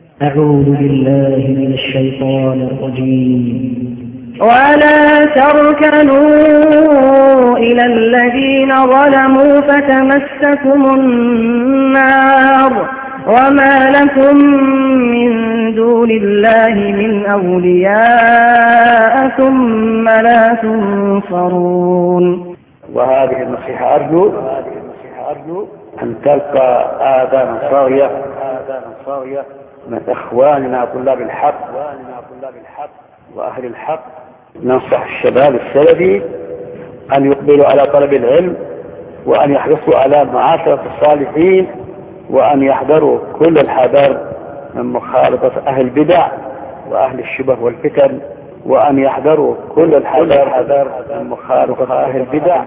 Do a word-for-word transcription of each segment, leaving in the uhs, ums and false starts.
أعوذ بالله من الشيطان الرجيم. ولا تركنوا إلى الذين ظلموا فتمسكم النار وما لكم من دون الله من أولياء ثم لا تنصرون. وهذه النصيحة أرجو أن تلقى آذان صاغية من إخواننا طلاب الحق وأهل الحق. ننصح الشباب السلفي أن يقبلوا على طلب العلم، وأن يحرصوا على معاشرة الصالحين، وأن يحذروا كل الحذر من مخالطة أهل البدع وأهل الشبه والفتن، وأن يحذروا كل الحذر من مخالطة أهل البدع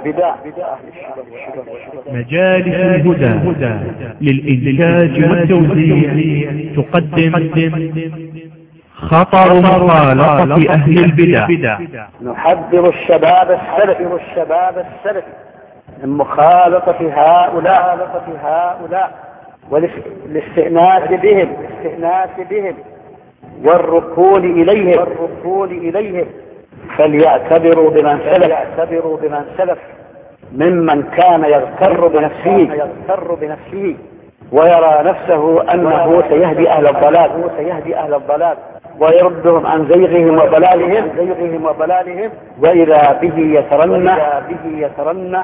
مجالس الهدى للإنتاج والتوزيع تقدم خطر مخالطة أهل البدع. نحذر الشباب السلفي من مخالطة هؤلاء والاستئناس بهم والركون إليهم، فليعتبروا بمن سلف ممن كان يغتر بنفسه ويرى نفسه أنه سيهدي أهل الضلال ويردهم عن زيغهم وضلالهم، وإذا به يترنح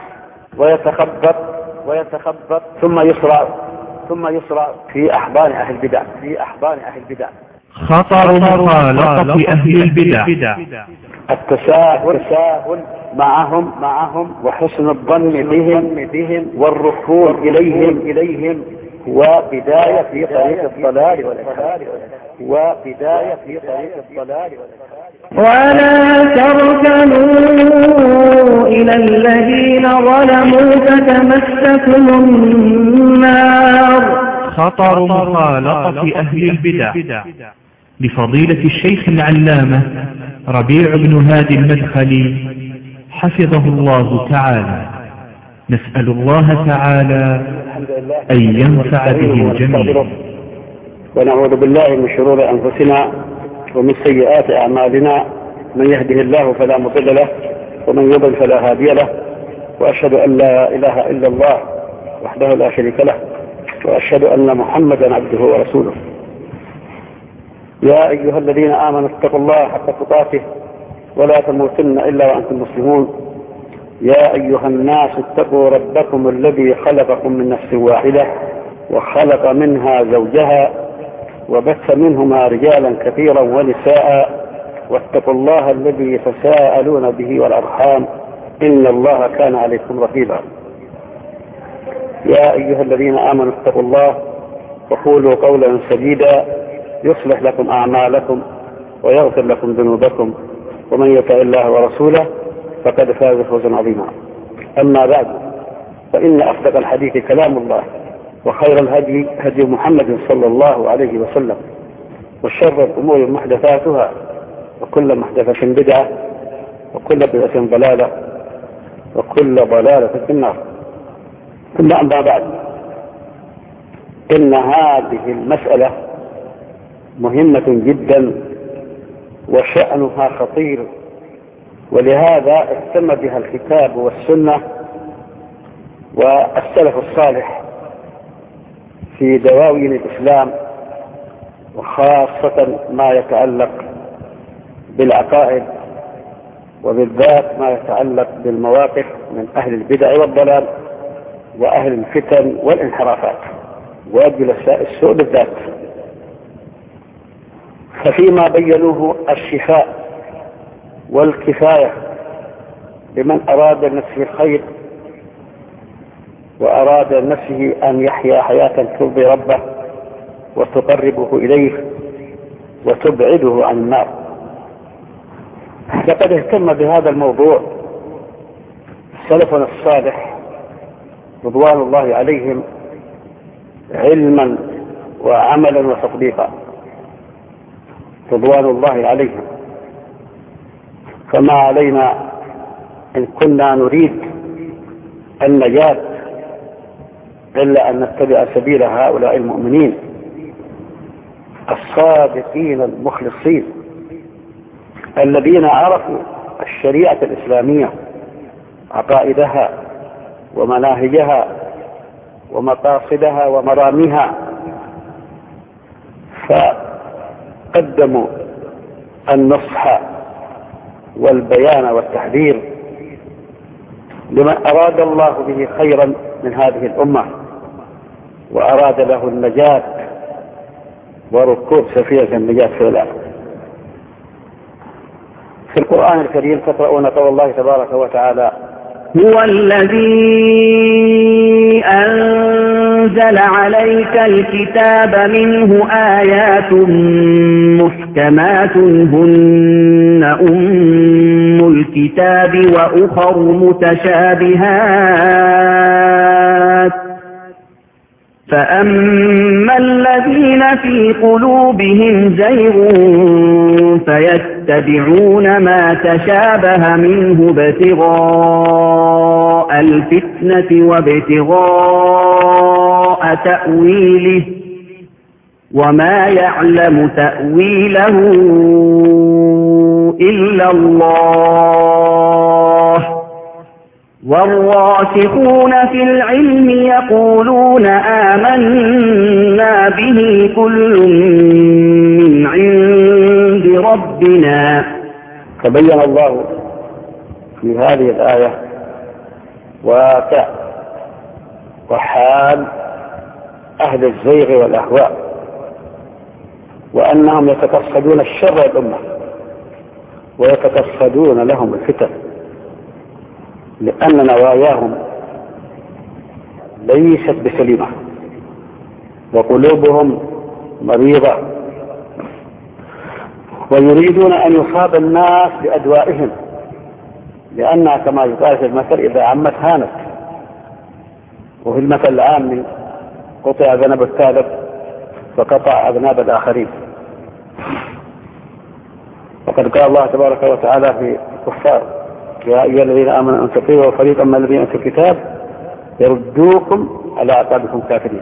ويتخبط ثم يصرع في أحضان أهل البدع. خطر مخالطة أهل البدع: التساهل معهم وحسن الظن بهم والركون إليهم وبداية في طريق الضلال والإخلال. ولا تركنوا إلى الذين ظلموا فتمسكم النار. خطر مخالطة أهل البدع لفضيلة الشيخ العلامة ربيع بن هادي المدخلي حفظه الله تعالى. نسأل الله تعالى أن ينفع به الجميع. ونعوذ بالله من شرور أنفسنا ومن سيئات أعمالنا، من يهده الله فلا مضل له ومن يضلل فلا هادي له، وأشهد أن لا إله إلا الله وحده لا شريك له، وأشهد أن محمدا عبده ورسوله. يا أيها الذين آمنوا اتقوا الله حق تقاته ولا تموتن إلا وأنتم مسلمون. يا أيها الناس اتقوا ربكم الذي خلقكم من نفس واحدة وخلق منها زوجها وبث منهما رجالا كثيرا ونساء، واتقوا الله الذي تساءلون به والأرحام إن الله كان عليكم رقيبا. يا أيها الذين آمنوا اتقوا الله وقولوا قولا سديدا يصلح لكم أعمالكم ويغفر لكم ذنوبكم، ومن يطع الله ورسوله فقد فاز فوزا عظيما. أما بعد، فإن أصدق الحديث كلام الله، وخير الهدي هدي محمد صلى الله عليه وسلم، وشر الأمور محدثاتها، وكل محدثة بدعة، وكل بدعة ضلالة، وكل ضلالة في النار. ثم أما بعد، إن هذه المسألة مهمة جدا وشأنها خطير، ولهذا اهتم بها الكتاب والسنة والسلف الصالح في دواوين الإسلام، وخاصة ما يتعلق بالعقائد، وبالذات ما يتعلق بالمواقف من أهل البدع والضلال وأهل الفتن والانحرافات وجلساء السوء بالذات. ففيما بينوه الشفاء والكفاية لمن أراد لنفسه الخير وأراد لنفسه أن يحيا حياة ترضي ربه وتقربه إليه وتبعده عن النار. لقد اهتم بهذا الموضوع سلفنا الصالح رضوان الله عليهم علما وعملا وتطبيقا رضوان الله عليهم. فما علينا إن كنا نريد النجاة إلا أن نتبع سبيل هؤلاء المؤمنين الصادقين المخلصين الذين عرفوا الشريعة الإسلامية، عقائدها ومناهجها ومقاصدها ومراميها، فقدموا النصح والبيان والتحذير لمن أراد الله به خيرا من هذه الأمة وأراد له النجاة وركوب سفينة النجاة في الآخرة. في القرآن الكريم تقرؤون قول الله تبارك وتعالى: هو الذي أنزل عليك الكتاب منه آيات محكمات هن أم الكتاب وأخر متشابهات فأما الذين في قلوبهم زيغ فيتبعون ما تشابه منه ابتغاء الفتنة وابتغاء تأويله وما يعلم تأويله إلا الله والراسخون في العلم يقولون آمنا به كل من عند ربنا. فبين الله في هذه الآية واقع وحال أهل الزيغ والأهواء، وأنهم يتقصدون الشر الأمة ويتقصدون لهم الفتن، لأن نواياهم ليست بسليمة وقلوبهم مريضة، ويريدون أن يصاب الناس بأدوائهم، لأنها كما يقال في المثل إذا عمت هانت، وفي المثل العام قطع ذنب الثالث فقطع أذناب الآخرين. وقد قال الله تبارك وتعالى في الكفار: يا أيها الذين آمنوا أن تطيعوا فريقا من الذين أوتوا الكتاب يردوكم على أعقابكم كافرين.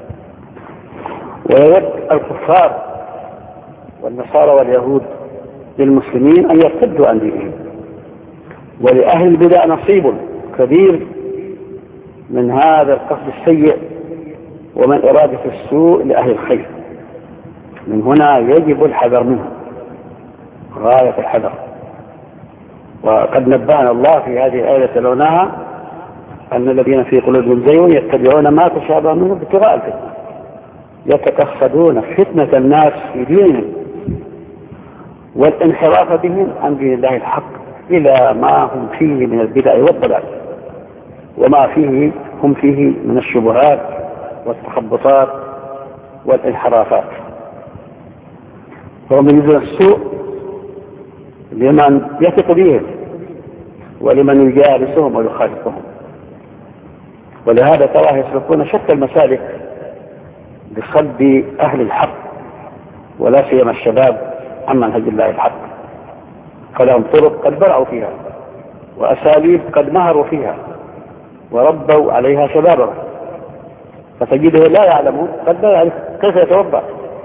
ويود الكفار والنصارى واليهود للمسلمين أن يرتدوا عن دينهم، ولأهل البدع نصيب كبير من هذا القصد السيء ومن إرادة السوء لأهل الخير. من هنا يجب الحذر منه غاية الحذر. وقد نبهنا الله في هذه الآية تلوناها أن الذين في قلوبهم زيغ يتبعون ما تشابه منه ابتغاء الفتنة، يتقصدون فتنة الناس في دينهم والانحراف بهم عن دين الله الحق إلى ما هم فيه من البدع والضلال وما فيه هم فيه من الشبهات والتخبطات والانحرافات. وهم يريدون السوء لمن يثق بهم ولمن يجالسهم ويخالفهم، ولهذا تراه يسلكون شتى المسالك لصد أهل الحق ولا سيما الشباب عن منهج الله الحق، فلهم طرق قد برعوا فيها وأساليب قد مهروا فيها وربوا عليها شبابهم، فتجده لا يعلمون قد لا يعرف كيف يتوضأ،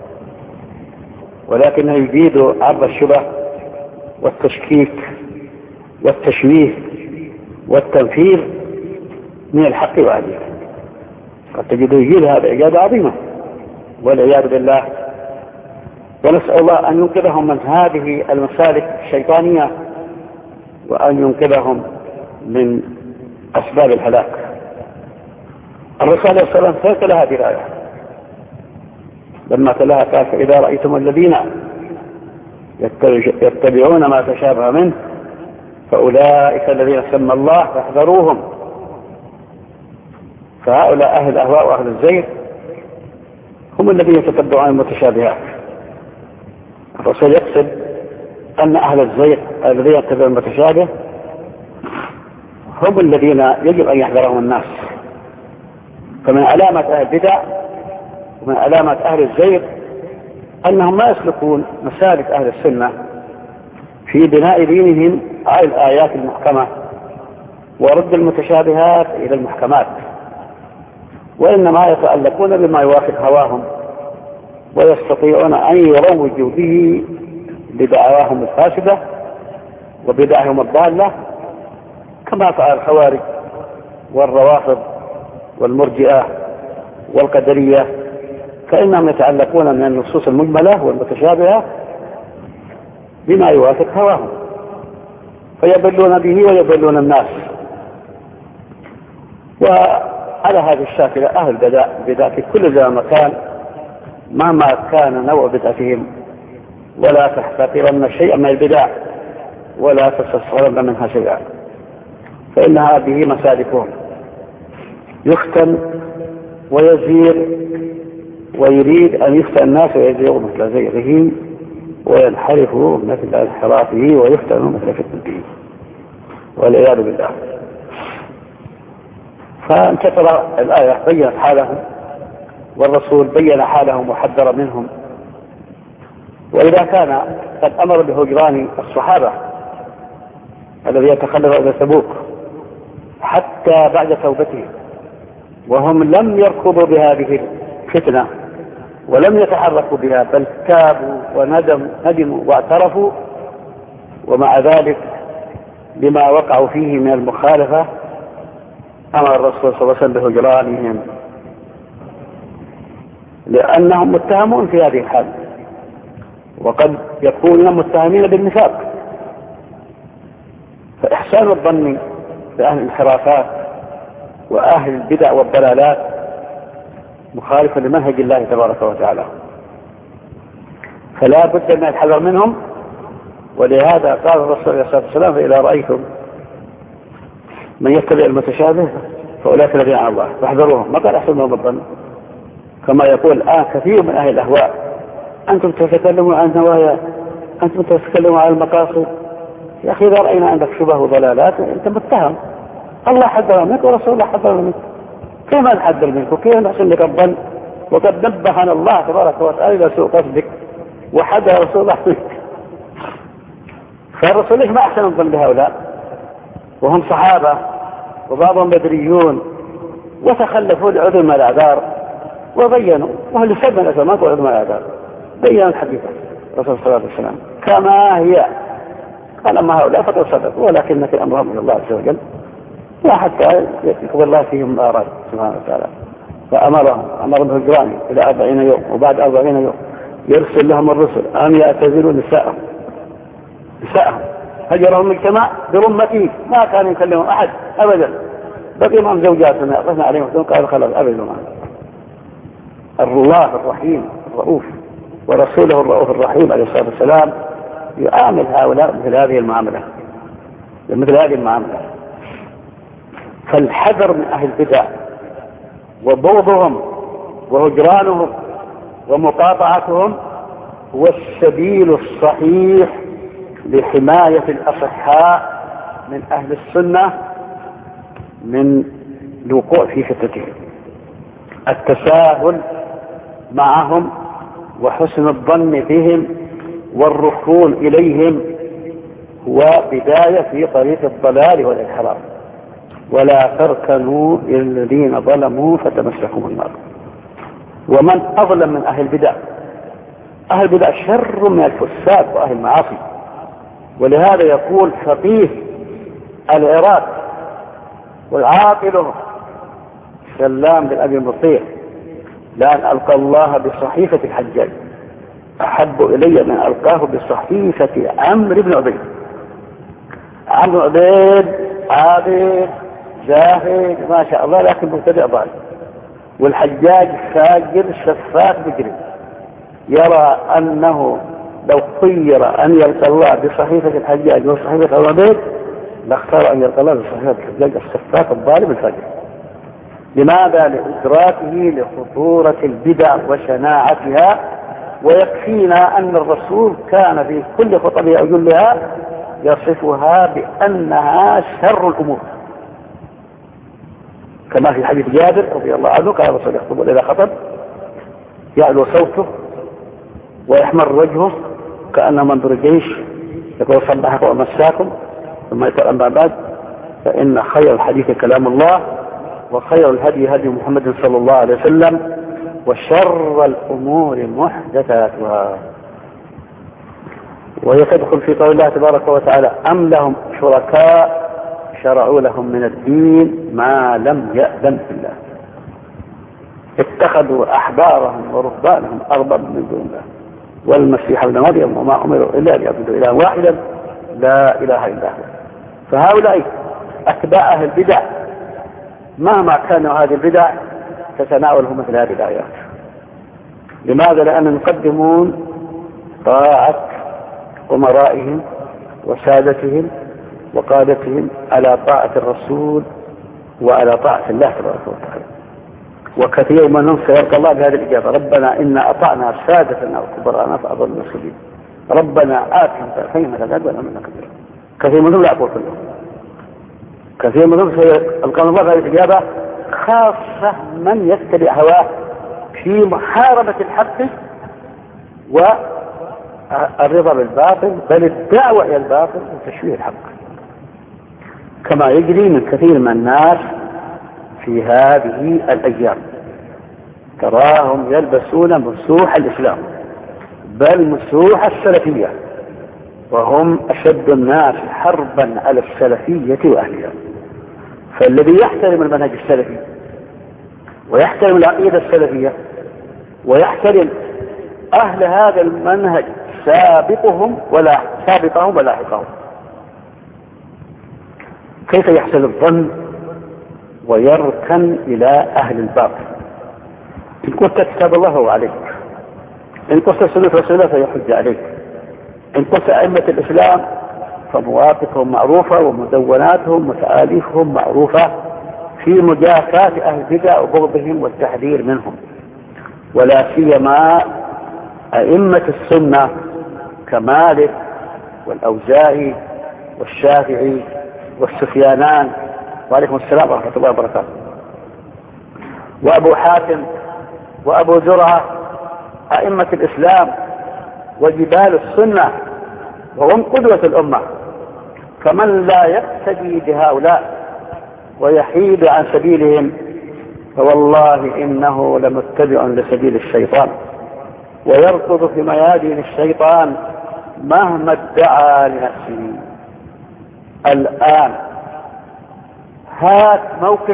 ولكنه يجيد عرض الشبه والتشكيك والتشويه والتنفير من الحق وأهله. قد تجده يجيد هذا إجابة عظيمة والعياذ بالله. ونسأل الله أن ينقذهم من هذه المسالك الشيطانية وأن ينقذهم من أسباب الهلاك. الرسول صلى الله عليه وسلم تلا هذه الآية لما تلاها قال: فإذا رأيتم الذين يتبعون ما تشابه منه فأولئك الذين سمى الله فاحذروهم. فهؤلاء أهل الأهواء وأهل الزيغ هم الذين يتتبعون المتشابهات. الرسول يقصد أن أهل الزيغ الذين يتبعون المتشابه هم الذين يجب أن يحذرهم الناس. فمن علامة أهل البدع ومن علامة أهل الزيغ أنهم ما يسلكون مسالك أهل السنة في بناء دينهم على الآيات المحكمة ورد المتشابهات إلى المحكمات، وإنما يتألقون بما يوافق هواهم ويستطيعون أن يروجوا به بدعواهم الفاسدة وبدعهم الضالة كما فعل الخوارج والروافض والمرجئة والقدرية، فإنهم يتعلقون من النصوص المجملة والمتشابهة بما يوافق هواهم فيضلون به ويضلون الناس. وعلى هذه الشاكلة أهل البدع في كل زمان مكان مهما كان نوع بدعتهم، ولا تحتقرن شيئا من البدع ولا تستصغرن منها شيئا، فإن هذه مسالكهم يفتن ويزير ويريد أن يفتن الناس ويزيغوا مثل زيغه وينحرفوا مثل انحرافه ويفتنوا مثل فتنته والعياذ بالله. فأنت ترى الآية بيّنت حالهم والرسول بيّن حالهم وحذر منهم. وإذا كان قد أمر بهجران الصحابة الذي يتخلف إلى تبوك حتى بعد توبته وهم لم يركضوا بهذه الفتنة ولم يتحركوا بها بل تابوا وندموا ندموا واعترفوا، ومع ذلك لما وقعوا فيه من المخالفة أمر الرسول صلى الله عليه وسلم بهجرانهم لأنهم متهمون في هذه الحال، وقد يكونون متهمين بالنفاق. فإحسان الظن بأهل الانحرافات وأهل البدع والضلالات مخالفة لمنهج الله تبارك وتعالى، فلا بد من الحذر منهم. ولهذا قال الرسول عليه الصلاة والسلام: فإذا رأيتم من يتبع المتشابه فأولئك الذين على الله فاحذروهم. ما قال أحسنهم الظن كما يقول الآن كثير من أهل الأهواء: أنتم تتكلمون عن نوايا، أنتم تتكلمون عن المقاصد. يا أخي إذا رأينا عندك شبه وضلالات أنت متهم، الله حذر منك ورسول الله حذر منك، كيف نحذر منك وكيف نحسن لك الظن وقد نبهنا الله تبارك وتعالى إلى سوء قصدك وحذر رسول الله منك. فالرسول ليش ما أحسن الظن بهؤلاء وهم صحابة وبعضهم بدريون وتخلفوا لعذر من الأعذار وبينوا، وهل سبب الأزمات وعذر من الأعذار بيّنوا الحقيقة رسول صلى الله عليه وسلم كما هي. قال: أما هؤلاء فقد صدقوا ولكن في أمرهم إلى الله عز وجل، وحتى يكبر الله فيهم الآراء سبحانه وتعالى. فأمرهم أمرهم بالهجران إلى أربعين يوم، وبعد أربعين يوم يرسل لهم الرسل أن يعتزلوا نساءهم نساءهم هجرهم الجماع برمته، ما كان يكلمهم أحد أبدا، بقي معهم زوجاتنا يقفنا عليهم قال: خلاص أبدا معهم. الله الرحيم الرؤوف ورسوله الرؤوف الرحيم عليه الصلاة والسلام يعامل هؤلاء مثل هذه المعاملة مثل هذه المعاملة. فالحذر من أهل البدع وبغضهم وهجرانهم ومقاطعتهم هو السبيل الصحيح لحماية الأصحاء من أهل السنة من الوقوع في فتنتهم. التساهل معهم وحسن الظن بهم والركون إليهم هو بداية في طريق الضلال والانحراف. ولا تركنوا إلى الذين ظلموا فتمسكم النار. ومن أظلم من أهل البدع؟ أهل البدع شر من الفساد وأهل المعاصي. ولهذا يقول فقيه العراق والعاقل سلام بن أبي مطيع: لأن ألقى الله بصحيفة الحجاج أحب إلي من ألقاه بصحيفة عمرو بن عبيد. عمرو بن عبيد عابد زاهد ما شاء الله لكن مبتدع ضال، والحجاج فاجر شفاك بجري، يرى أنه لو خير أن يلقى الله بصحيفة الحجاج وصحيفة عمرو بن عبيد لاختار أن يلقى الله بصحيفة الحجاج الشفاك الظالم الفاجر. لماذا؟ لإدراكه لخطورة البدع وشناعتها. ويكفينا أن الرسول كان في كل خطبه أو جلها يصفها بأنها شر الأمور، كما في حديث جابر رضي الله عنه: كان الرسول يخطب إذا خطب يعلو صوته ويحمر وجهه كأنه منظر الجيش، يقول: صبحكم ومساكم. ثم يقول: أما بعد فإن خير الحديث كلام الله، وخير الهدي هدي محمد صلى الله عليه وسلم، وشر الأمور محدثاتها. وهي تدخل في قول الله تبارك وتعالى أم لهم شركاء شرعوا لهم من الدين ما لم يأذن الله اتخذوا أحبارهم ورهبانهم أربابا من دون الله والمسيح ابن مريم وما أمروا إلا ليعبدوا إلها واحدا لا إله إلا هو. فهؤلاء أتباع أهل البدع مهما كانوا هذه البدع تتناولهم مثل هذه الآيات. لماذا؟ لأن يقدمون طاعة أمرائهم وسادتهم وقادتهم على طاعة الرسول وعلى طاعة الله تبارك وتعالى. وكثير منهم سيلقى الله بهذه الإجابة ربنا إنا أطعنا سادتنا وكبراءنا فأضلوا السبيل ربنا آتهم ضعفين من العذاب ولهم كبير. كثير منهم لا أقول كلهم كثير منهم سيلقى الله بهذه الإجابة خاصة من يتبع هواه في محاربة الحق والرضا بالباطل بل الدعوة إلى الباطل وتشويه الحق كما يجري من كثير من الناس في هذه الأيام. تراهم يلبسون مسوح الإسلام بل مسوح السلفية وهم أشد الناس حربا على السلفية وأهلها. فالذي يحترم المنهج السلفي ويحترم العقيدة السلفية ويحترم أهل هذا المنهج سابقهم ولا سابقهم ولاحقهم كيف يحسن الظن ويركن إلى أهل الباطل؟ إن كنت كتاب الله هو عليك، إن كنت سنة رسول الله فيحج عليك، إن كنت أئمة الإسلام فمواقفهم معروفة ومدوناتهم وتآليفهم معروفة في مجافاة أهل البدع وبغضهم والتحذير منهم. ولا سيما أئمة السنة كمالك والأوزاعي والشافعي والسفيانان وعليكم السلام ورحمة الله وبركاته وأبو حاتم وأبو زرعة أئمة الإسلام وجبال السنة وهم قدوة الأمة. فمن لا يقتدي بهؤلاء ويحيد عن سبيلهم فوالله إنه لمتبع لسبيل الشيطان ويركض في ميادين الشيطان مهما ادعى لنفسه. الآن هات موقف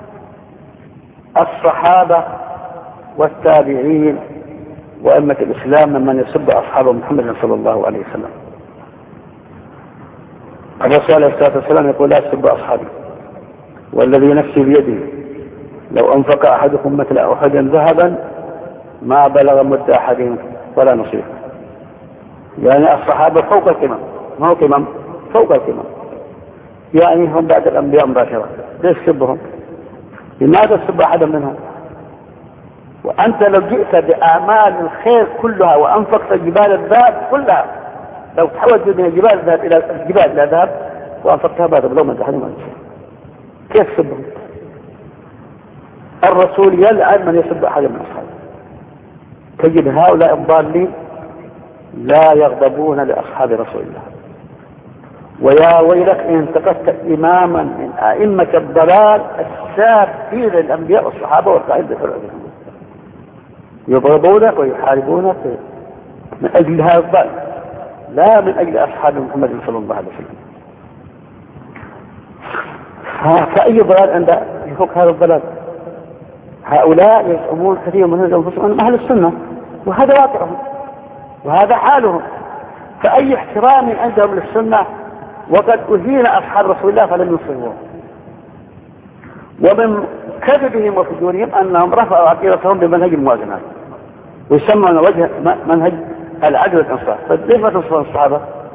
الصحابة والتابعين وأئمة الإسلام ممن يسب أصحاب محمد صلى الله عليه وسلم. الرسول عليه الصلاة والسلام يقول لا تسب أصحابي والذي نفسي بيده لو أنفق أحدكم مثل أحد ذهبا ما بلغ مد أحدهم ولا نصيف. يعني الصحابة فوق القمم، ما هو قمم فوق القمم، يعني هم بعد الأنبياء مباشرة. ليش تسبهم؟ لماذا تسب أحدا منهم؟ وأنت لو جئت بأعمال الخير كلها وأنفقت جبال الذهب كلها، لو تحولت من الجبال الذهب إلى الجبال إلى ذهب وأنفقتها بعد لو ما تحرم عنه، كيف تسبهم؟ الرسول يلعن من يسب أحدا من أصحابه. تجد هؤلاء الضالين لا يغضبون لأصحاب رسول الله. ويا ويلك إن انتقدت إماما من أئمة الضلال السابقين للأنبياء والصحابة والقائد بالعلم يضربونك ويحاربونك من أجل هذا الضلال لا من أجل أصحاب محمد صلى الله عليه وسلم. فأي ضلال عند يفك هذا الضلال؟ هؤلاء يزعمون كثير من أنفسهم أنهم أهل السنة وهذا واقعهم وهذا حالهم. فأي احترام عندهم للسنة وقد أهين أصحاب رسول الله فلم ينصروهم. ومن كذبهم وفجورهم أنهم رفعوا عقيدتهم بمنهج الموازنات ويسمون وجه منهج العدل والإنصاف. فليس ما تنصرون الصحابة؟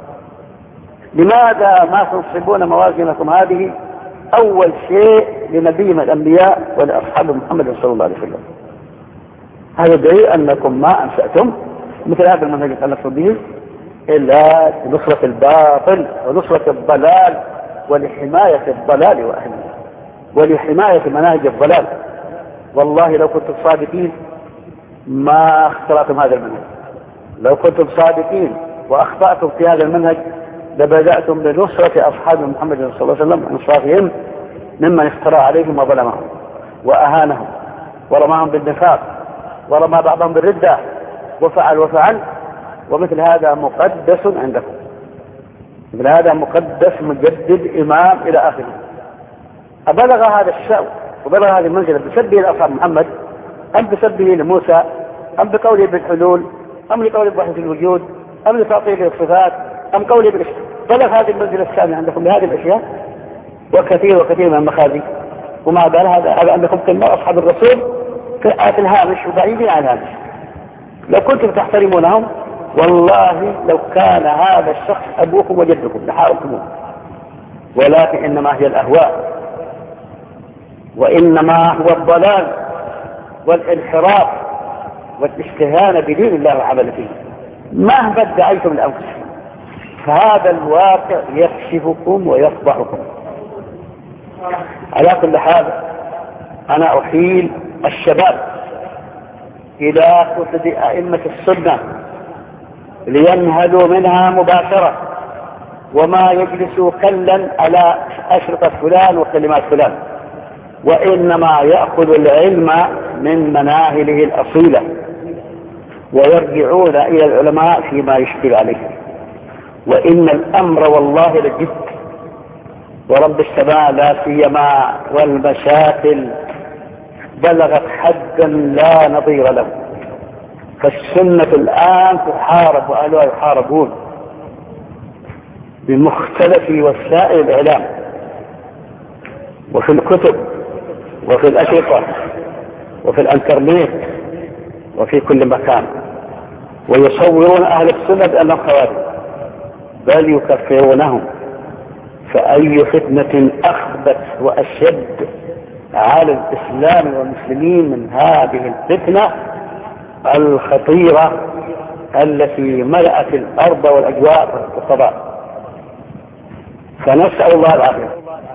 لماذا ما تنصبون موازنكم هذه أول شيء لنبي من الأنبياء ولأصحاب محمد صلى الله عليه وسلم؟ هذا دليل أنكم ما أنشأتم مثل هذا المنهج التي به إلا لنصرة الباطل ونصرة الضلال ولحماية الضلال وأهله ولحماية مناهج الضلال. والله لو كنتم صادقين ما اخترعتم هذا المنهج. لو كنتم صادقين وأخطأتم في هذا المنهج لبدأتم بنصرة أصحاب محمد صلى الله عليه وسلم وإنصافهم ممن افترى عليهم وظلمهم وأهانهم ورماهم بالنفاق ورمى بعضهم بالردة وفعل وفعل، ومثل هذا مقدس عندكم، مثل هذا مقدس مجدد إمام إلى آخره. أبلغ هذا الشأن وبلغ هذه المنزلة بسبه لأصحاب محمد، أم بسبه لموسى، أم بقوله بالحلول، أم لقوله بوحدة الوجود، أم لتعطيله الصفات، أم قوله بالإشتراك؟ بلغ هذه المنزلة الثانية عندكم بهذه الأشياء وكثير وكثير من المخازي. ومع ذلك هذا هذا عندكم كلمة أصحاب الرسول في الهامش وبعيدين عن الهامش. لو كنتم تحترمونهم والله لو كان هذا الشخص أبوكم وجدكم لحاولتموه، ولكن إنما هي الأهواء، وإنما هو الضلال والانحراف والاستهانة بدين الله وعمل فيه مهما ادعيتم لأنفسكم. فهذا الواقع يكشفكم ويفضحكم. على كل حال أنا أحيل الشباب إلى كتب أئمة السنة لينهلوا منها مباشرة، وما يجلسوا كلا على أشرطة فلان وكلمات فلان، وإنما يأخذ العلم من مناهله الأصيلة ويرجعون إلى العلماء فيما يشكل عليه. وإن الأمر والله لجد ورب السماء لا سيما، والمشاكل بلغت حدا لا نظير له. فالسنة الآن تحارب وأهلها يحاربون بمختلف وسائل الإعلام وفي الكتب وفي الأشرطة وفي الانترنت وفي كل مكان، ويصورون أهل السنة بأنهم خوارج بل يكفرونهم. فأي فتنة أخبث وأشد على الإسلام والمسلمين من هذه الفتنة الخطيرة التي ملأت الأرض والأجواء والفضاء. فنسأل الله العافية.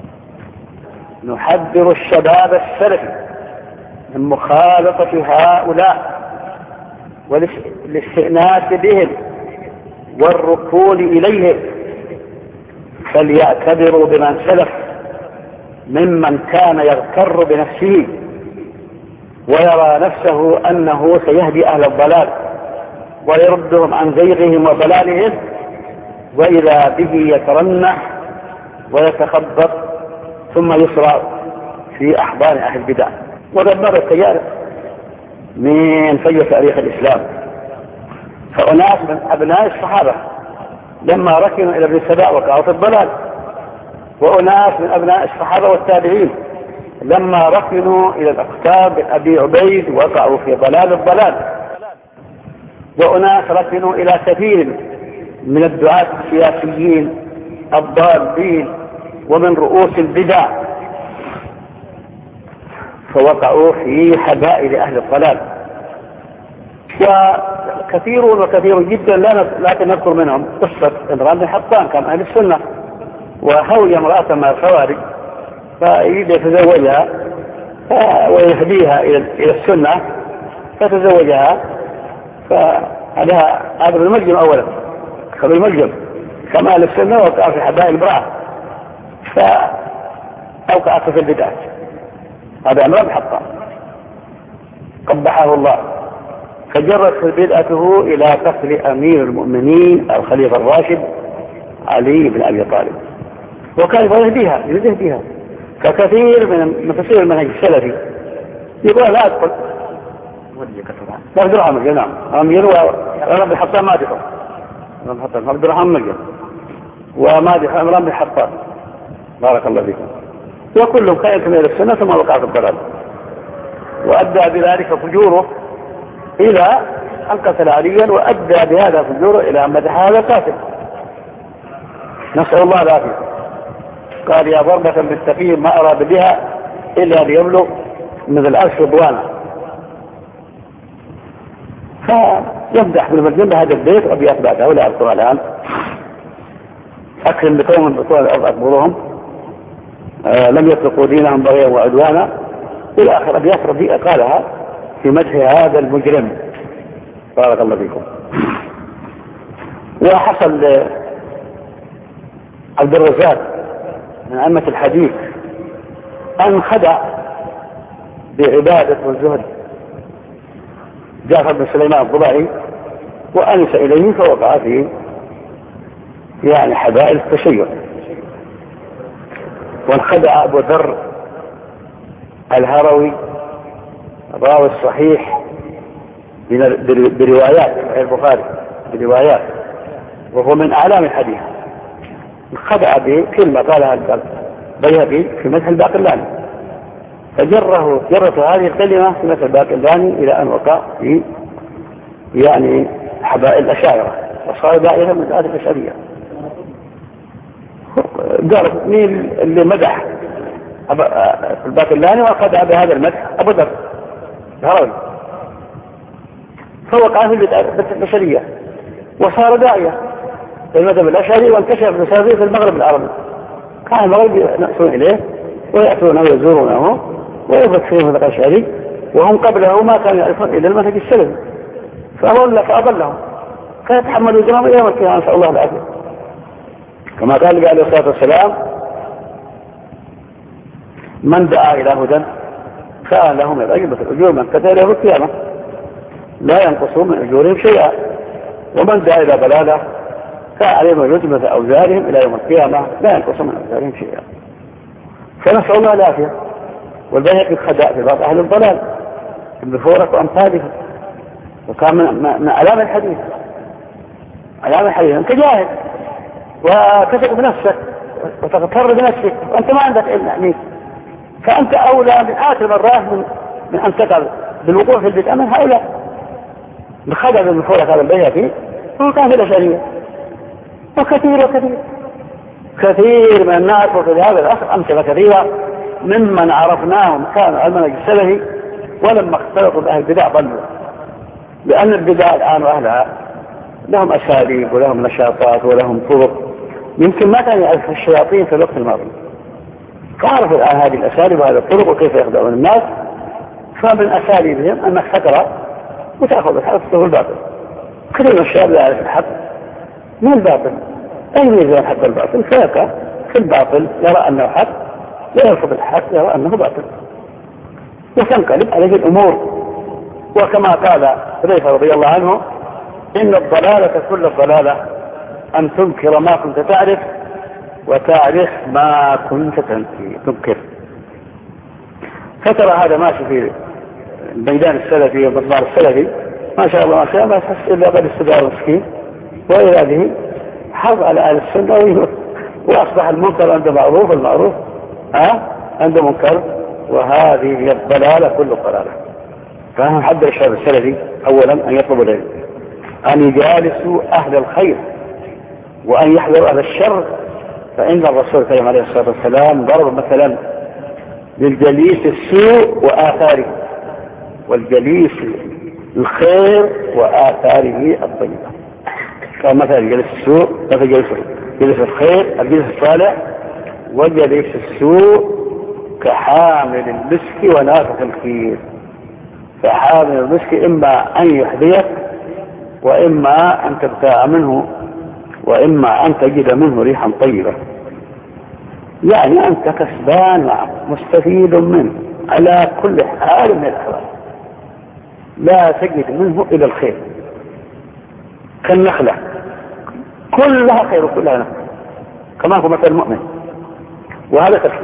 نحذر الشباب السلفي من مخالطة هؤلاء والاستئناس بهم والركون إليهم، فليعتبروا بمن سلف ممن كان يغتر بنفسه ويرى نفسه أنه سيهدي أهل الضلال ويردهم عن زيغهم وضلالهم، وإذا به يترنح ويتخبط ثم يسرع في أحضان أهل البدع. ودمر التجارب من في تاريخ الإسلام. فأناس من أبناء الصحابة لما ركنوا إلى ابن السبع وقعوا في الضلال، وأناس من أبناء الصحابة والتابعين لما ركنوا إلى الأقطاب بن أبي عبيد وقعوا في ضلال الضلال، وأناس ركنوا إلى كثير من الدعاة السياسيين الضالين ومن رؤوس البدع فوقعوا في حبائل أهل الضلال. وكثيرون وكثير جدا لا نذكر منهم قصة عمران بن حطان كان أهل السنة، وهوي امرأة مع الخوارج فيريد يتزوجها ويهديها إلى السنة فتزوجها، فعليها هذا بالمجم أولا خذ المجم كما أهل السنة وقع في حبائل امرأة فأوقعت في البدعة. هذا عمران بن حطان قبحه الله، فجرت بدعته إلى قتل أمير المؤمنين الخليفة الراشد علي بن أبي طالب، وكان يهديها يهديها ككثير من مفسير المنهج السلفي يقول لا أدخل لا أقدر أعمل. نعم أمير وعمران بن حطان ما أدخل عبد الرحمن مجد وما أدخل عمران بن حطان بارك الله فيكم، وكلهم كان يكمل السنة ثم وقع في الضلال، وأدى بذلك فجوره إلى أن قتل عليا، وأدى بهذا فجوره إلى أن مدح هذا قاتل. نسأل الله العافية. قال يا ضربة بالسفين ما أراد بها إلا ليبلغ مثل العرش رضوانا. فيمدح بالمجنون بهذا البيت وأبيات بعده ولا أذكر الآن. أكرم بقوم بطول الأرض أكبرهم آه لم يتركوا دينهم بغيا وعدوانا إلى آخر أبيات ربيئة قالها في مدح هذا المجرم بارك الله فيكم. وحصل عبد الرزاق من أئمة الحديث أن خدع بعبادة والزهد جعفر بن سليمان الضبعي وأنس إليه فوقع في يعني حبائل التشيع. وانخدع أبو ذر الهروي الراوي الصحيح بروايات البخاري بروايات، وهو من أعلام الحديث، انخدع بكلمة قالها البيهقي في مدح الباقلاني، فجره جرت هذه الكلمة في مدح الباقلاني إلى أن وقع في يعني حبائل الأشاعرة وصار دائرة من ذات الأشعرية. قال مين اللي مدح الباقلاني وأخذ بهذا المدح؟ أبو ذر الهروي، فوقع في البشرية وصار داعية للمذهب الأشعري وانتشر بسببه في المغرب العربي. كان المغرب يأتون إليه ويأتونه ويزورونه ويبثون الأشعري، وهم قبله ما كانوا يعرفون إلا المنهج السلفي، فأضل فأضلهم فيتحملوا جرام يوم القيامة، نسأل الله العافية. كما قال عليه الصلاة والسلام: من دعا إلى هدى كان له من الأجر مثل أجور من كتب له القيامة لا ينقصون من أجورهم شيئا، ومن دعا إلى ضلالة كان عليهم الوزر مثل أوزارهم إلى يوم القيامة لا ينقصون من أوزارهم شيئا. فنسأل الله العافية. والبيهقي خدع في بعض أهل الضلال ابن فورك وأمثاله، وكان من, من علام الحديث علام الحديث أنت جاهل وتثق بنفسك وتغتر بنفسك وأنت ما عندك علم عنيك، فأنت أولى من آخر مرات من, من أن تقع بالوقوع في البدء من هؤلاء. بخدع ابن فورك هذا البيهقي هو كان في الأشعرية، وكثير وكثير كثير من الناس وفي هذا الأخر أمثلة كثيرة ممن عرفناهم كانوا على المنهج السلفي ولما اختلطوا بأهل البدع ضلوا، لأن البدع الآن وأهلها لهم أساليب ولهم نشاطات ولهم طرق يمكن ما كان يعرف الشياطين في الوقت الماضي، فعرفوا الآن هذه الأساليب وهذه الطرق وكيف يخدعون الناس. فمن أساليبهم أنك تقرأ وتأخذ الحق وتأخذ الباطل. كثير من الشباب لا يعرف الحق من الباطل، أي يجب أن حق الباطل فيقع في الباطل، يرى أنه حق ويرفض الحق يرى أنه باطل، وتنقلب عليه الأمور. وكما قال حذيفة رضي الله عنه: إن الضلالة كل الضلالة أن تنكر ما كنت تعرف وتعرف ما كنت تنكر. فترى هذا ماشي في الميدان السلفي والمضمار السلفي ما شاء الله ما شاء الله، بس إلا قد استدار المسكين، وإلى هذه حرب على أهل السنة، وأصبح المنكر عند معروف المعروف ها عند منكر، وهذه هي الضلالة كل الضلالة. فهم حد الشباب السلفي أولا أن يطلبوا العلم، أن يجالسوا أهل الخير، وأن يحذروا أهل الشر، فإن الرسول الكريم عليه الصلاة والسلام ضرب مثلا للجليس السوء وآثاره، والجليس الخير وآثاره الطيبة. فمثلا جليس السوء مثل جليس جليس الخير الجليس الصالح، وجليس السوء كحامل المسك ونافخ الخير. فحامل المسك إما أن يحذيك وإما أن تبتاع منه وإما أن تجد منه ريحا طيبة، يعني أنت كسبان معه مستفيد منه على كل حال من الأحوال، لا تجد منه إلى الخير، كالنخلة كلها خير وكلها نخلة، كما هو مثل المؤمن. وهذا تفسير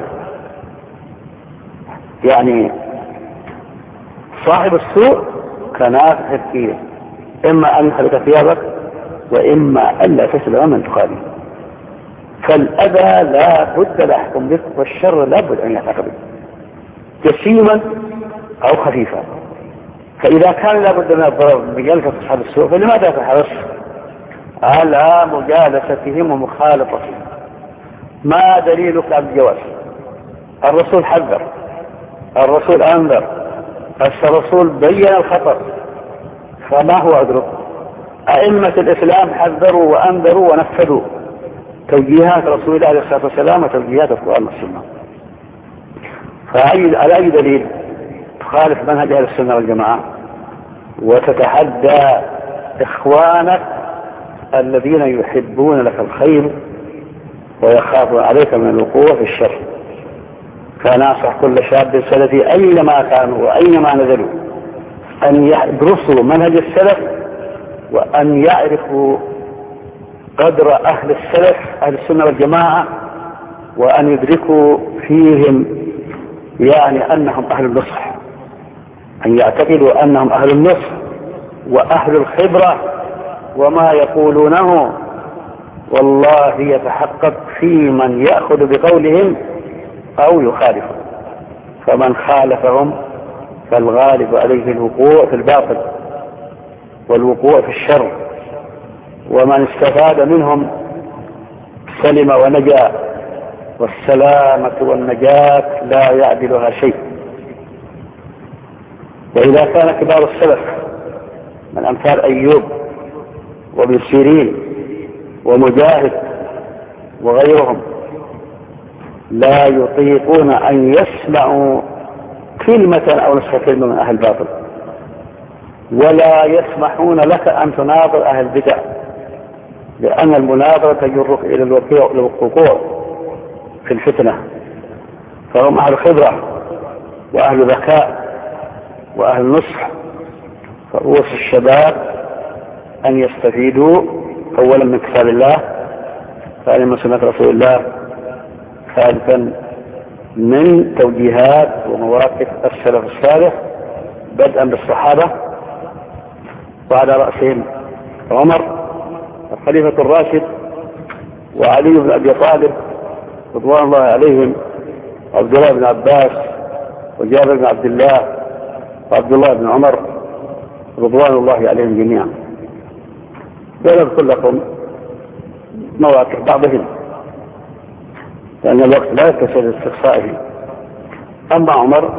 يعني صاحب السوء كنافخ الكير، إما أن يخلق ثيابك وإما أن لا تسلم من تخالف. فالأذى لا بد لا يحكم بك، والشر لا بد أن يحكم بك، جسيما أو خفيفا. فإذا كان لا بد من الضرر بجلسة أصحاب السوء، فلماذا تحرص على مجالستهم ومخالطتهم؟ ما دليلك على الجواز؟ الرسول حذر، الرسول أنذر، الرسول بين الخطر، فما هو عذرك؟ أئمة الإسلام حذروا وأنذروا ونفذوا توجيهات رسول الله عليه الصلاة والسلام وتوجيهات القرآن والسنة. فعلى أي دليل تخالف منهج أهل السنة والجماعة وتتحدى إخوانك الذين يحبون لك الخير ويخافون عليك من الوقوع في الشر؟ فناصح كل شاب سلفي أينما كانوا وأينما نزلوا أن يدرسوا منهج السلف وأن يعرفوا قدر أهل السلف أهل السنة والجماعة، وأن يدركوا فيهم يعني أنهم أهل النصح، أن يعتقدوا أنهم أهل النصح وأهل الخبرة، وما يقولونه والله يتحقق في من يأخذ بقولهم أو يخالفهم، فمن خالفهم فالغالب عليه الوقوع في الباطل والوقوع في الشر، ومن استفاد منهم سلم ونجا، والسلامة والنجاة لا يعدلها شيء. وإذا كان كبار السلف من أمثال أيوب وابن سيرين ومجاهد وغيرهم لا يطيقون أن يسمعوا كلمة أو نصف كلمة من أهل الباطل، ولا يسمحون لك أن تناظر أهل البدع، لأن المناظرة تجرك إلى الوقوع في الفتنة، فهم أهل خبرة وأهل ذكاء وأهل نصح. فرؤوس الشباب أن يستفيدوا أولا من كتاب الله، ثانيا من سنة رسول الله، ثالثا من توجيهات ومواقف السلف الصالح بدءا بالصحابة وعلى رأسهم عمر الخليفة الراشد وعلي بن أبي طالب رضوان الله عليهم، وعبد الله بن عباس وجابر بن عبد الله وعبد الله بن عمر رضوان الله عليهم جميعا. وأذكر لكم مواقف بعضهم لأن الوقت لا يتسع لاستقصائه. أما عمر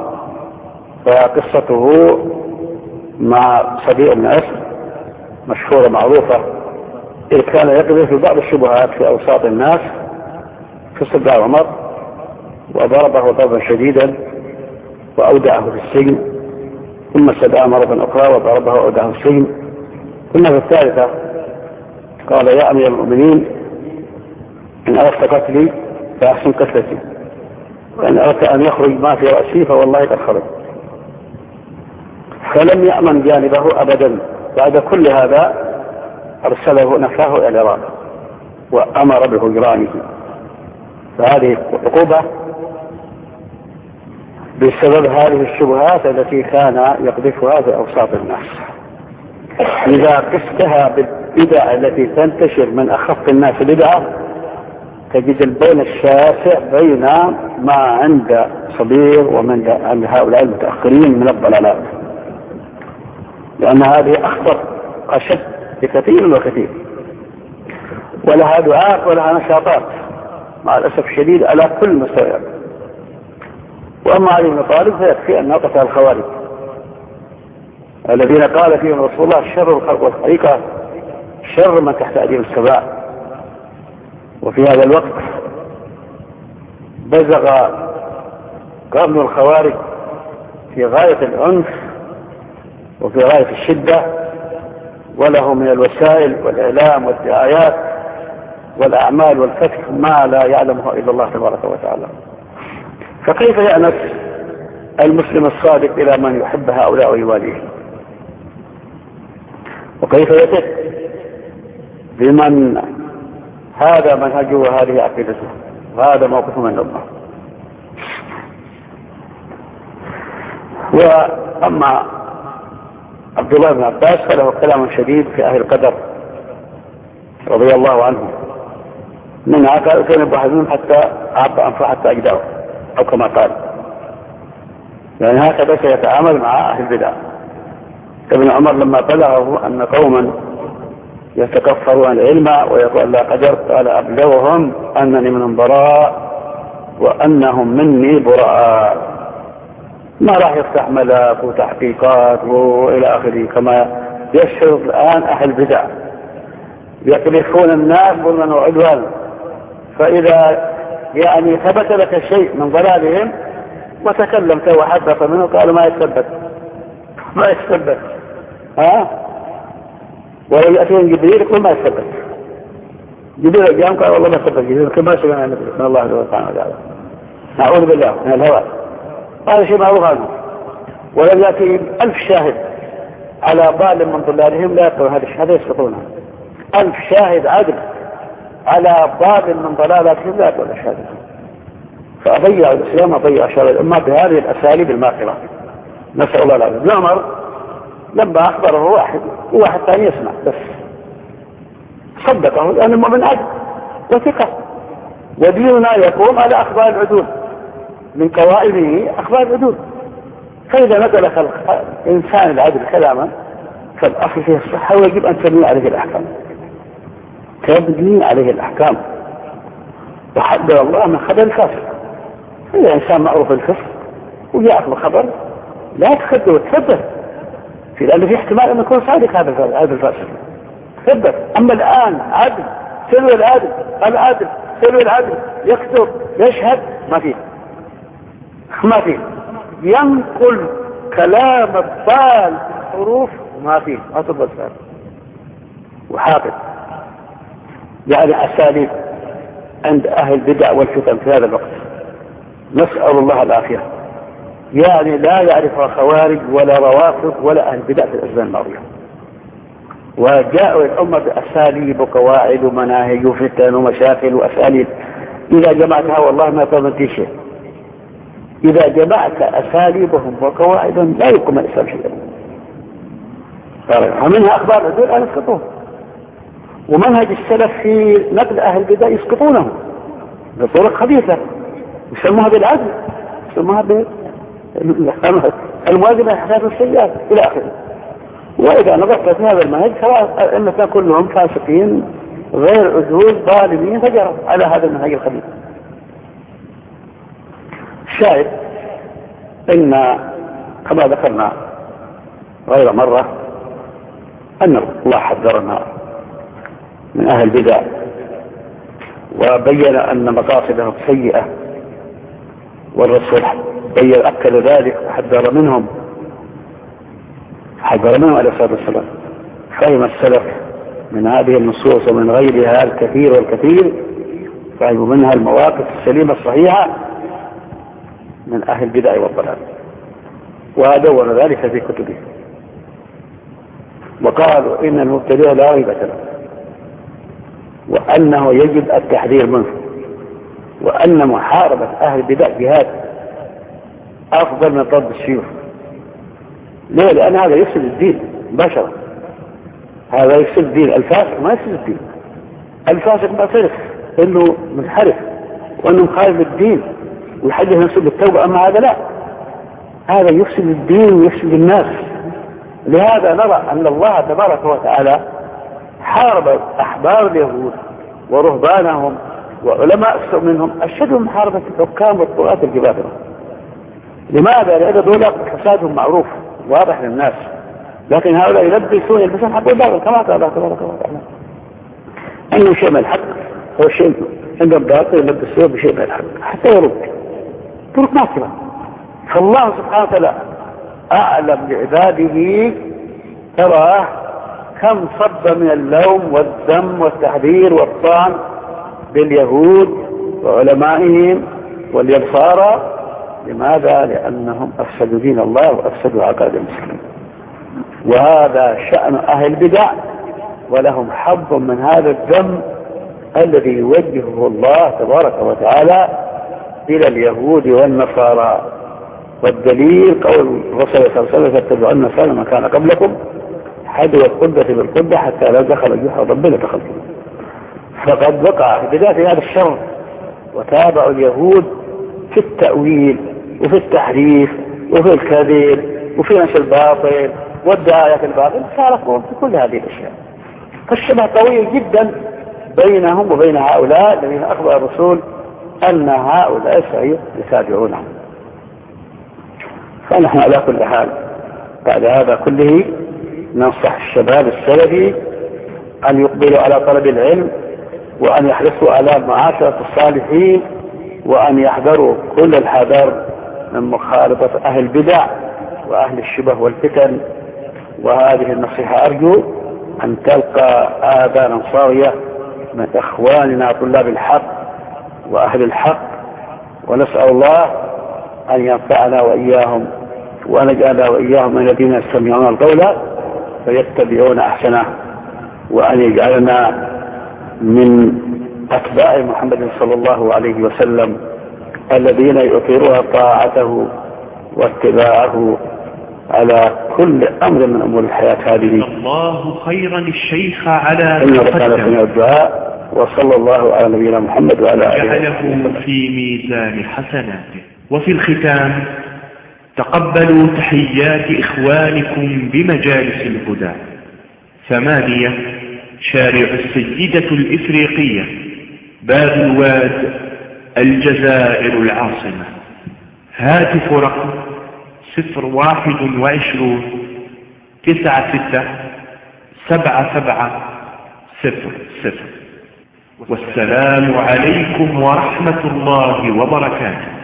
فقصته مع صبي بن أسد مشهورة معروفة، إذ كان يقذف في بعض الشبهات في أوساط الناس، فصدع عمر وضربه ضربا شديدا وأودعه في السجن، ثم استدعاه مرة أخرى وضربه وأودعه في السجن، ثم في الثالثة قال يا أمير المؤمنين إن أردت قتلي فأحسن قتلتي، وإن أردت أن يخرج ما في رأسي فوالله قد خرج. فلم يأمن جانبه أبدا. بعد كل هذا أرسله نفاه إلى العراق وأمر بهجرانه. فهذه عقوبة بسبب هذه الشبهات التي كان يقذفها في أوساط الناس. إذا قستها بالبدع التي تنتشر من أخف الناس بدعة تجد البين الشاسع بين ما عند صبير ومن عند هؤلاء المتأخرين من الضلالات، لأن هذه أخطر أشد بكثير وكثير، ولها دعاء ولها نشاطات مع الأسف الشديد على كل مستوى. وأما علي بن طالب فيكفي أن قتل الخوارج الذين قال فيهم رسول الله شر الخلق والخليقة شر من تحت أيديهم السباع. وفي هذا الوقت بزغ قرن الخوارج في غاية العنف وفي غاية الشدة، وله من الوسائل والإعلام والدعايات والأعمال والفتح ما لا يعلمه إلا الله تبارك وتعالى. فكيف يأنس المسلم الصادق إلى من يحب هؤلاء ويواليه؟ وكيف يثق بمن هذا منهجه وهذه عقيدته وهذا موقفه من الأمة؟ وأما عبد الله بن عباس فله كلام شديد في أهل القدر رضي الله عنه، منها قال كان يبحثون حتى أعطى أنفه حتى أجداه أو كما قال، يعني هكذا سيتعامل مع أهل البدع. ابن عمر لما بلغه أن قوما يتكفرون العلم ويقول لا قدر قال أبلغهم أنني منهم براء وأنهم مني براء. ما راح يفتح ملف وتحقيقات وإلى آخره كما يشهر الآن أهل البدع، يقذفون الناس ظلما وعدوانا. فإذا يعني ثبت لك شيء من ضلالهم وتكلمت وحدث منه قالوا ما يتثبت ما يتثبت ها ولو يأتون جبريل يقول ما يتثبت. جبريل الجام قال والله ما يتثبت جبريل كما سمعنا من الله سبحانه وتعالى نعوذ بالله من الهوى. هذا شيء معروف عنه ولم يأتي ألف شاهد على ضال من ضلالهم لا يقبلون هذه الشهادة يسقطونها. ألف شاهد عدل على ضال من ضلالاتهم لا يقبلون الشهادة. فأضيع الإسلام أضيع شرع الأمة بهذه الأساليب الماكرة. نسأل الله العافية. ابن عمر لما أخبره واحد وواحد ثاني يسمع بس صدقه لأن المؤمن عدل وثقة، وديننا يقوم على أخبار العدول، من قوائمه أخبار العدول. فإذا نقل خلق إنسان العدل كلاما فالأصل فيه الصحة ويجب أن تبني عليه الأحكام، تبني عليه الأحكام. وحذر الله من خبر الفاسق. إذا إنسان معروف الفسق وجاء خبر لا تخده وتثبت في، لأنه في احتمال أن يكون صادق هذا الفاسق، ثبت. أما الآن عدل سلوى العدل العدل سلوى العدل يكتب يشهد ما فيه ما فيه ينقل كلام الضال الحروف ما فيه أطب السؤال وحافظ. يعني أساليب عند أهل البدع والفتن في هذا الوقت نسأل الله العافية، يعني لا يعرفها خوارج ولا روافض ولا أهل البدع في الأزمان الماضية. وجاءوا الأمة بأساليب وقواعد ومناهج وفتن ومشاكل وأساليب إذا جمعتها والله ما تضمن شيء. إذا جمعت أساليبهم وقواعدهم لا يقوم الإسلام شيئا. ومنها أخبار العدول أن يسقطون، ومنهج السلف في نقل أهل البدع يسقطونه بطرق خبيثة يسموها بالعدل، يسموها بالمواجبة لحساب السيئات إلى آخره. وإذا نظرت في هذا المنهج سواء أن كان كلهم فاسقين غير عدول ظالمين فجروا على هذا المنهج الخبيث. الشاهد إن كما ذكرنا غير مرة أن الله حذرنا من أهل البدع وبين أن مقاصدهم سيئة، والرسول بين أكد ذلك وحذر منهم حذر منهم عليه الصلاة والسلام. فهم السلف من هذه النصوص ومن غيرها الكثير والكثير، فهموا منها المواقف السليمة الصحيحة من أهل البدع والضلال، ودون ذلك في كتبه. وقالوا إن المبتدع لا ريب له، وأنه يجب التحذير منه، وأن محاربة أهل البدع جهاد أفضل من ضرب السيوف. ليه؟ لأن هذا يفسد الدين مباشرة، هذا يفسد الدين. الفاسق ما يفسد الدين، الفاسق معترف إنه منحرف وأنه مخالف الدين ويحدث نفسه بالتوبة، أما هذا لا، هذا يفسد الدين ويفسد الناس. لهذا نرى أن الله تبارك وتعالى حارب أحبار اليهود ورهبانهم وعلماء السوء منهم أشدهم محاربة الحكام والطغاة الجبابرة. لماذا؟ لأن دول فسادهم معروف واضح للناس، لكن هؤلاء يلبسون يلبسون حق الباطل كما قال الله تبارك وتعالى أنه شيء من الحق هو شيء عند الباطل يلبسوه بشيء من الحق حتى يرد طرق ناكرة. فالله سبحانه وتعالى أعلم بعباده، ترى كم صب من اللوم والذم والتحذير والطعن باليهود وعلمائهم واليبصارى. لماذا؟ لأنهم أفسدوا دين الله وأفسدوا عقائد المسلمين، وهذا شأن أهل البدع، ولهم حظ من هذا الذم الذي يوجهه الله تبارك وتعالى إلى اليهود والنصارى. والدليل قول الرسول صلى الله عليه وسلم فاتبعون سنن من كان قبلكم حذو القدة بالقدة حتى لا دخل جحر ربنا دخلتم. فقد وقع في بداية هذا الشر وتابعوا اليهود في التأويل وفي التحريف وفي الكذب وفي نشر الباطل والدعاية الباطل، شاركوا في كل هذه الأشياء. فالشبه قوي جدا بينهم وبين هؤلاء الذين أخبر الرسول أن هؤلاء سيتابعونهم. فنحن على كل حال بعد هذا كله ننصح الشباب السلفي أن يقبلوا على طلب العلم، وأن يحرصوا على معاشرة الصالحين، وأن يحذروا كل الحذر من مخالطة أهل البدع وأهل الشبه والفتن. وهذه النصيحة أرجو أن تلقى آذانا صاغية من إخواننا طلاب الحق وأهل الحق، ونسأل الله أن ينفعنا وإياهم ونجعلنا وإياهم من الذين يستمعون القول فيتبعون أحسنه، وأن يجعلنا من أتباع محمد صلى الله عليه وسلم الذين يؤثرون طاعته واتباعه على كل أمر من أمور الحياة هذه. الله خيرا الشيخ على إنه كان من الدعاء، وصلى الله على نبينا محمد وعلى آله جعله في ميزان حسناته. وفي الختام تقبلوا تحيات إخوانكم بمجالس الهدى. ثمانية شارع السيدة الإفريقية، باب الواد، الجزائر العاصمة. هاتف رقم صفر واحد وعشرون تسعة ستة سبعة سبعة صفر صفر. والسلام عليكم ورحمة الله وبركاته.